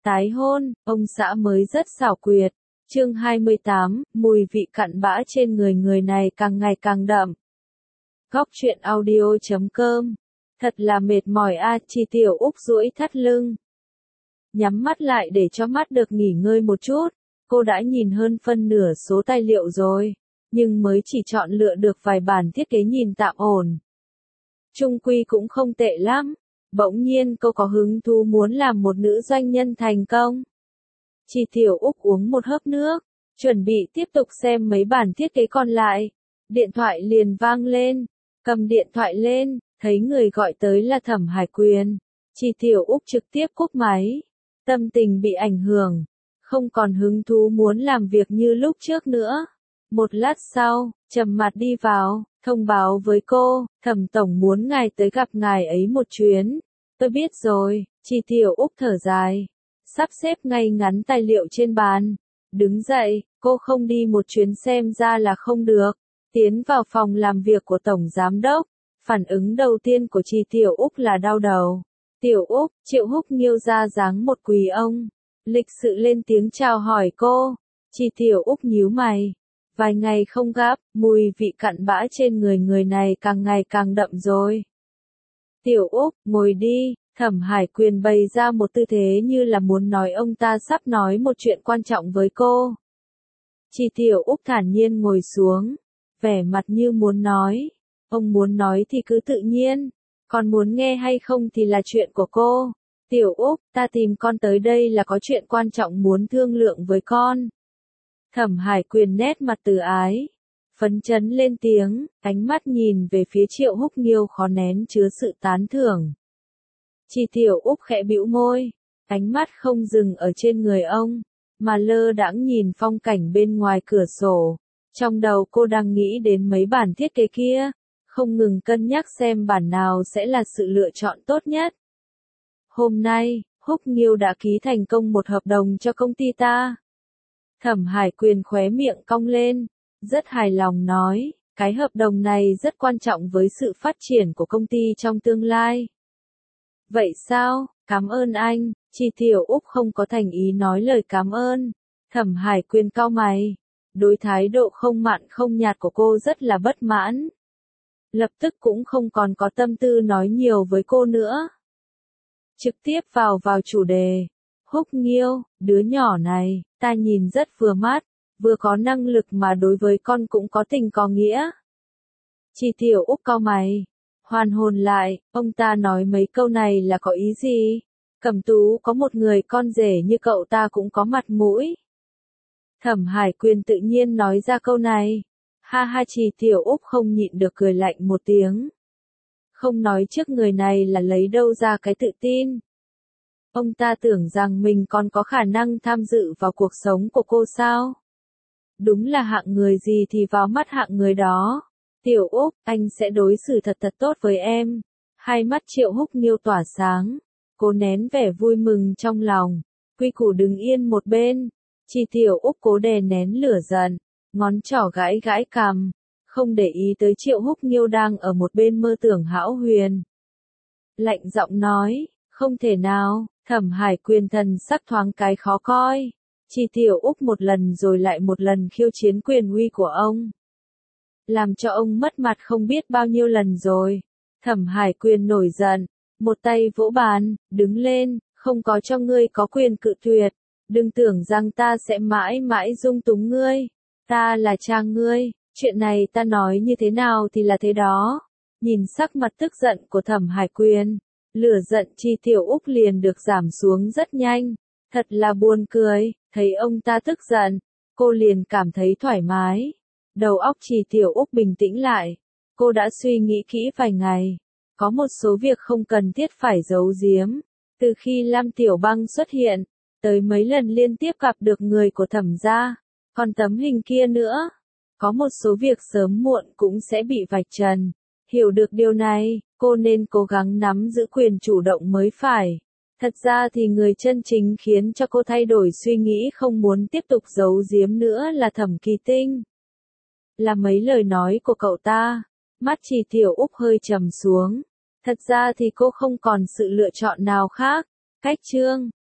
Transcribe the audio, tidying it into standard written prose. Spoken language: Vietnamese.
Tái hôn, ông xã mới rất xảo quyệt. Chương 28, mùi vị cặn bã trên người người này càng ngày càng đậm. Góc truyện audio.com. Thật là mệt mỏi a, Chi Tiểu Úc duỗi thắt lưng. Nhắm mắt lại để cho mắt được nghỉ ngơi một chút. Cô đã nhìn hơn phân nửa số tài liệu rồi, nhưng mới chỉ chọn lựa được vài bản thiết kế nhìn tạm ổn. Chung quy cũng không tệ lắm. Bỗng nhiên cô có hứng thú muốn làm một nữ doanh nhân thành công. Chi Tiểu Úc uống một hớp nước, chuẩn bị tiếp tục xem mấy bản thiết kế còn lại. Điện thoại liền vang lên, cầm điện thoại lên, thấy người gọi tới là Thẩm Hải Quyền. Chi Tiểu Úc trực tiếp cúp máy, tâm tình bị ảnh hưởng, không còn hứng thú muốn làm việc như lúc trước nữa. Một lát sau, trầm mặt đi vào, thông báo với cô, Thẩm tổng muốn ngài tới gặp ngài ấy một chuyến. Tôi biết rồi, Chi Tiểu Úc thở dài, sắp xếp ngay ngắn tài liệu trên bàn. Đứng dậy, cô không đi một chuyến xem ra là không được. Tiến vào phòng làm việc của Tổng Giám Đốc, phản ứng đầu tiên của Chi Tiểu Úc là đau đầu. Tiểu Úc, Triệu Húc Nghiêu ra dáng một quỳ ông, lịch sự lên tiếng chào hỏi cô. Chi Tiểu Úc nhíu mày. Vài ngày không gặp, mùi vị cặn bã trên người này càng ngày càng đậm rồi. Tiểu Úc, ngồi đi. Thẩm Hải Quyền bày ra một tư thế như là muốn nói ông ta sắp nói một chuyện quan trọng với cô. Chi Tiểu Úc thản nhiên ngồi xuống, vẻ mặt như muốn nói. Ông muốn nói thì cứ tự nhiên, còn muốn nghe hay không thì là chuyện của cô. Tiểu Úc, ta tìm con tới đây là có chuyện quan trọng muốn thương lượng với con. Thẩm Hải Quyền nét mặt từ ái, phấn chấn lên tiếng, ánh mắt nhìn về phía Triệu Húc Nghiêu khó nén chứa sự tán thưởng. Chi Tiểu Úc khẽ bĩu môi, ánh mắt không dừng ở trên người ông, mà lơ đãng nhìn phong cảnh bên ngoài cửa sổ. Trong đầu cô đang nghĩ đến mấy bản thiết kế kia, không ngừng cân nhắc xem bản nào sẽ là sự lựa chọn tốt nhất. Hôm nay, Húc Nghiêu đã ký thành công một hợp đồng cho công ty ta. Thẩm Hải Quyền khóe miệng cong lên, rất hài lòng nói, cái hợp đồng này rất quan trọng với sự phát triển của công ty trong tương lai. Vậy sao, cảm ơn anh. Chi Tiểu Úc không có thành ý nói lời cảm ơn. Thẩm Hải Quyền cau mày, đối thái độ không mặn không nhạt của cô rất là bất mãn. Lập tức cũng không còn có tâm tư nói nhiều với cô nữa. Trực tiếp vào chủ đề. Húc Nghiêu, đứa nhỏ này, ta nhìn rất vừa mắt, vừa có năng lực mà đối với con cũng có tình có nghĩa. Chi Tiểu Úc cau mày, hoàn hồn lại, ông ta nói mấy câu này là có ý gì? Cẩm Tú có một người con rể như cậu ta cũng có mặt mũi. Thẩm Hải Quyền tự nhiên nói ra câu này. Ha ha, Chi Tiểu Úc không nhịn được cười lạnh một tiếng. Không nói trước người này là lấy đâu ra cái tự tin. Ông ta tưởng rằng mình còn có khả năng tham dự vào cuộc sống của cô sao? Đúng là hạng người gì thì vào mắt hạng người đó. Tiểu Úc, anh sẽ đối xử thật tốt với em. Hai mắt Triệu Húc Nghiêu tỏa sáng. Cô nén vẻ vui mừng trong lòng. Quy củ đứng yên một bên. Chi Tiểu Úc cố đè nén lửa giận. Ngón trỏ gãi cằm. Không để ý tới Triệu Húc Nghiêu đang ở một bên mơ tưởng hão huyền. Lạnh giọng nói, không thể nào. Thẩm Hải Quyền thần sắc thoáng cái khó coi. Chi Tiểu Úc một lần rồi lại một lần khiêu chiến quyền uy của ông. Làm cho ông mất mặt không biết bao nhiêu lần rồi. Thẩm Hải Quyền nổi giận, một tay vỗ bàn, đứng lên, không có cho ngươi có quyền cự tuyệt. Đừng tưởng rằng ta sẽ mãi mãi dung túng ngươi. Ta là cha ngươi, chuyện này ta nói như thế nào thì là thế đó. Nhìn sắc mặt tức giận của Thẩm Hải Quyền, lửa giận Chi Tiểu Úc liền được giảm xuống rất nhanh. Thật là buồn cười, thấy ông ta tức giận, cô liền cảm thấy thoải mái. Đầu óc Chi Tiểu Úc bình tĩnh lại. Cô đã suy nghĩ kỹ vài ngày. Có một số việc không cần thiết phải giấu giếm. Từ khi Lam Tiểu Băng xuất hiện, tới mấy lần liên tiếp gặp được người của Thẩm gia, còn tấm hình kia nữa. Có một số việc sớm muộn cũng sẽ bị vạch trần. Hiểu được điều này, cô nên cố gắng nắm giữ quyền chủ động mới phải. Thật ra thì người chân chính khiến cho cô thay đổi suy nghĩ không muốn tiếp tục giấu giếm nữa là Thẩm Kỳ Tinh. Là mấy lời nói của cậu ta, mắt Chi Tiểu Úc hơi trầm xuống. Thật ra thì cô không còn sự lựa chọn nào khác. Cách chương